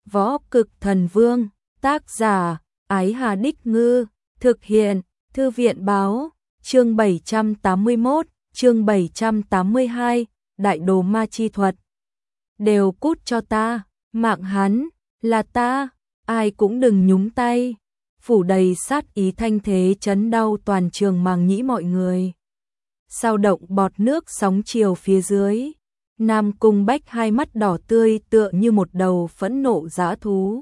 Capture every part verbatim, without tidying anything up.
Võ Cực Thần Vương, tác giả, Ái Hà Đích Ngư, thực hiện, Thư viện Báo, chương bảy trăm tám mươi mốt, chương bảy trăm tám mươi hai, Đại Đồ Ma Chi Thuật. Đều cút cho ta, mạng hắn, là ta, ai cũng đừng nhúng tay. Phủ đầy sát ý thanh thế chấn đau toàn trường màng nhĩ mọi người. Sao động bọt nước sóng chiều phía dưới. Nam Cung Bách hai mắt đỏ tươi tựa như một đầu phẫn nộ dã thú.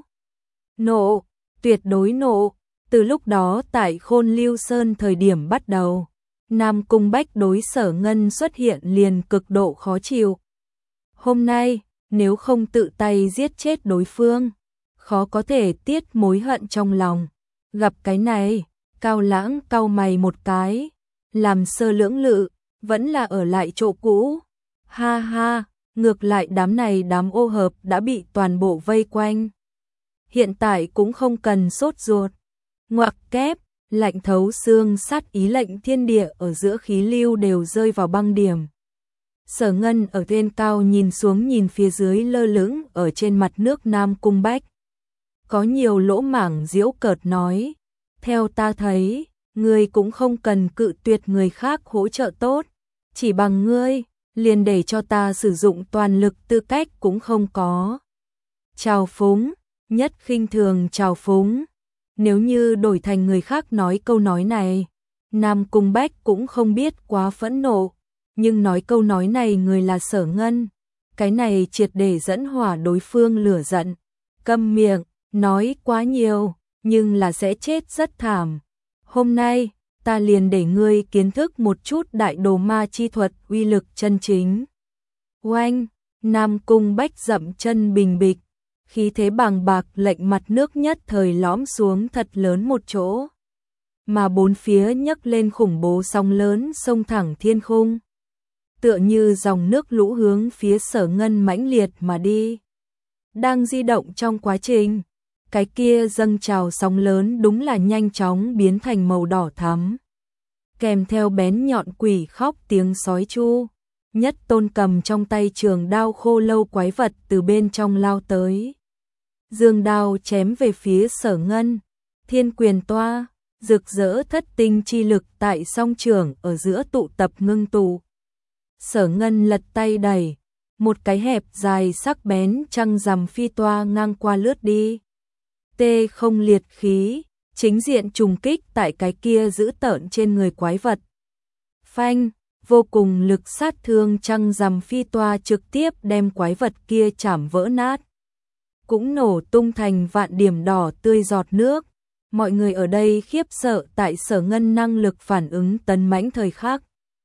Nộ, tuyệt đối nộ. Từ lúc đó tại Khôn Lưu Sơn thời điểm bắt đầu, Nam Cung Bách đối Sở Ngân xuất hiện liền cực độ khó chịu. Hôm nay, nếu không tự tay giết chết đối phương, khó có thể tiết mối hận trong lòng. Gặp cái này, Cao Lãng cau mày một cái, làm sơ lưỡng lự, vẫn là ở lại chỗ cũ. Ha ha, ngược lại đám này đám ô hợp đã bị toàn bộ vây quanh. Hiện tại cũng không cần sốt ruột. Ngoặc kép, lạnh thấu xương sát ý lệnh thiên địa ở giữa khí lưu đều rơi vào băng điểm. Sở Ngân ở trên cao nhìn xuống nhìn phía dưới lơ lửng ở trên mặt nước Nam Cung Bách. Có nhiều lỗ mảng giễu cợt nói, theo ta thấy, ngươi cũng không cần cự tuyệt người khác hỗ trợ tốt, chỉ bằng ngươi, liền để cho ta sử dụng toàn lực tư cách cũng không có. Trào phúng, nhất khinh thường trào phúng. Nếu như đổi thành người khác nói câu nói này, Nam Cung Bách cũng không biết quá phẫn nộ, nhưng nói câu nói này người là Sở Ngân, cái này triệt để dẫn hỏa đối phương lửa giận. Câm miệng, nói quá nhiều, nhưng là sẽ chết rất thảm. Hôm nay, ta liền để ngươi kiến thức một chút Đại Đồ Ma Chi Thuật uy lực chân chính. Oanh, Nam Cung Bách dậm chân bình bịch, khí thế bàng bạc lệnh mặt nước nhất thời lõm xuống thật lớn một chỗ. Mà bốn phía nhấc lên khủng bố sóng lớn sông thẳng thiên khung. Tựa như dòng nước lũ hướng phía Sở Ngân mãnh liệt mà đi. Đang di động trong quá trình, cái kia dâng trào sóng lớn đúng là nhanh chóng biến thành màu đỏ thắm. Kèm theo bén nhọn quỷ khóc tiếng sói chu, Nhất Tôn cầm trong tay trường đao khô lâu quái vật từ bên trong lao tới. Dương đao chém về phía Sở Ngân, thiên quyền toa, rực rỡ thất tinh chi lực tại song trường ở giữa tụ tập ngưng tụ. Sở Ngân lật tay đẩy, một cái hẹp dài sắc bén trăng rằm phi toa ngang qua lướt đi. Tê không liệt khí, chính diện trùng kích tại cái kia giữ tợn trên người quái vật. Phanh, vô cùng lực sát thương trăng rằm phi toa trực tiếp đem quái vật kia chảm vỡ nát. Cũng nổ tung thành vạn điểm đỏ tươi giọt nước. Mọi người ở đây khiếp sợ tại Sở Ngân năng lực phản ứng tấn mãnh thời khắc.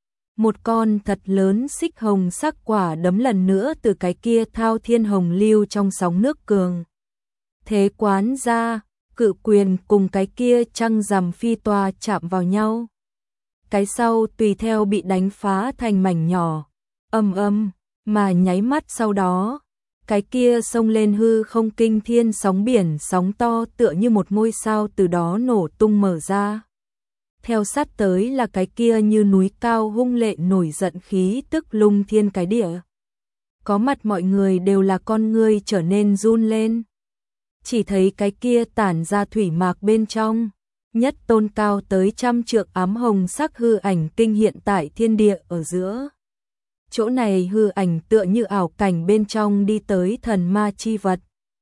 Một con thật lớn xích hồng sắc quả đấm lần nữa từ cái kia thao thiên hồng lưu trong sóng nước cường. Thế quán ra, cự quyền cùng cái kia trăng rằm phi toa chạm vào nhau. Cái sau tùy theo bị đánh phá thành mảnh nhỏ, âm âm, mà nháy mắt sau đó, cái kia xông lên hư không kinh thiên sóng biển sóng to tựa như một ngôi sao từ đó nổ tung mở ra. Theo sát tới là cái kia như núi cao hung lệ nổi giận khí tức lung thiên cái địa. Có mặt mọi người đều là con ngươi trở nên run lên. Chỉ thấy cái kia tản ra thủy mạc bên trong, Nhất Tôn cao tới trăm trượng ám hồng sắc hư ảnh kinh hiện tại thiên địa ở giữa. Chỗ này hư ảnh tựa như ảo cảnh bên trong đi tới thần ma chi vật.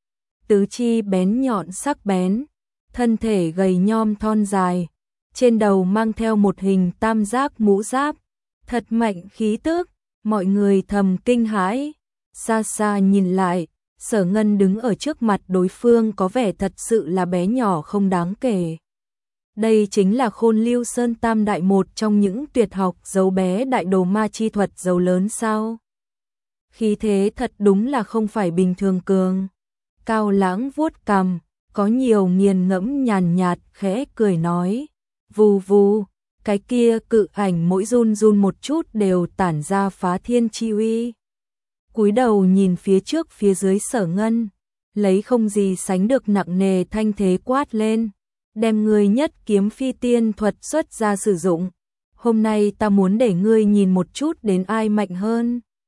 Tứ chi bén nhọn sắc bén, thân thể gầy nhom thon dài, trên đầu mang theo một hình tam giác mũ giáp, thật mạnh khí tức, mọi người thầm kinh hãi. Xa xa nhìn lại, Sở Ngân đứng ở trước mặt đối phương có vẻ thật sự là bé nhỏ không đáng kể. Đây chính là Khôn Lưu Sơn Tam Đại một trong những tuyệt học giấu bé Đại Đồ Ma Chi Thuật giấu lớn sao. Khí thế thật đúng là không phải bình thường cường. Cao Lãng vuốt cằm, có nhiều nghiền ngẫm nhàn nhạt khẽ cười nói. Vù vù, cái kia cự ảnh mỗi run run một chút đều tản ra phá thiên chi uy. Cúi đầu nhìn phía trước phía dưới Sở Ngân, lấy không gì sánh được nặng nề thanh thế quát lên. Đem ngươi nhất kiếm phi tiên thuật xuất ra sử dụng. Hôm nay ta muốn để ngươi nhìn một chút đến ai mạnh hơn.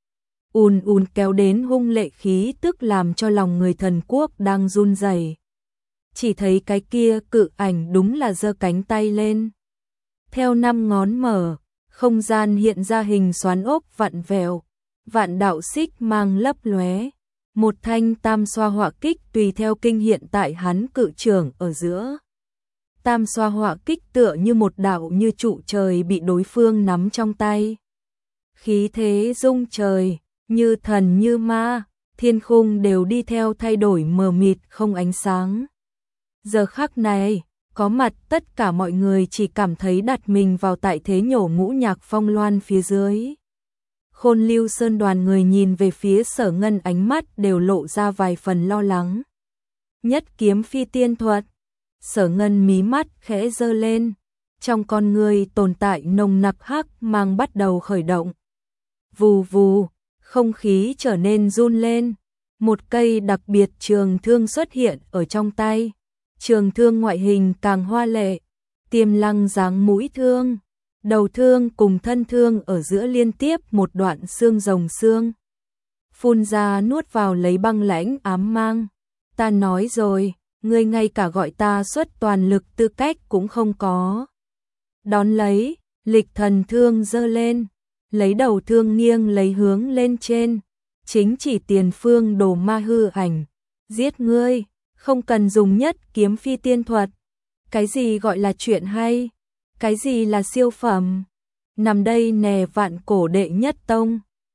ùn ùn kéo đến hung lệ khí tức làm cho lòng người thần quốc đang run rẩy. Chỉ thấy cái kia cự ảnh đúng là giơ cánh tay lên. Theo năm ngón mở, không gian hiện ra hình xoắn ốc vặn vẹo, vạn đạo xích mang lấp lóe. Một thanh tam xoa họa kích tùy theo kinh hiện tại hắn cự trưởng ở giữa. Tam xoa họa kích tựa như một đạo như trụ trời bị đối phương nắm trong tay. Khí thế rung trời, như thần như ma, thiên khung đều đi theo thay đổi mờ mịt không ánh sáng. Giờ khắc này, có mặt tất cả mọi người chỉ cảm thấy đặt mình vào tại thế nhổ ngũ nhạc phong loan phía dưới. Khôn Lưu Sơn đoàn người nhìn về phía Sở Ngân, ánh mắt đều lộ ra vài phần lo lắng. Nhất kiếm phi tiên thuật. Sở Ngân mí mắt khẽ giơ lên, trong con người tồn tại nồng nặc hắc mang bắt đầu khởi động. Vù vù, không khí trở nên run lên, một cây đặc biệt trường thương xuất hiện ở trong tay. Trường thương ngoại hình càng hoa lệ, tiềm lăng dáng mũi thương, đầu thương cùng thân thương ở giữa liên tiếp một đoạn xương rồng xương. Phun ra nuốt vào lấy băng lãnh ám mang. Ta nói rồi, ngươi ngay cả gọi ta xuất toàn lực tư cách cũng không có. Đón lấy, lịch thần thương giơ lên, lấy đầu thương nghiêng lấy hướng lên trên, chính chỉ tiền phương đồ ma hư ảnh. Giết ngươi, không cần dùng nhất kiếm phi tiên thuật. Cái gì gọi là chuyện hay? Cái gì là siêu phẩm? Nằm đây nè vạn cổ đệ nhất tông.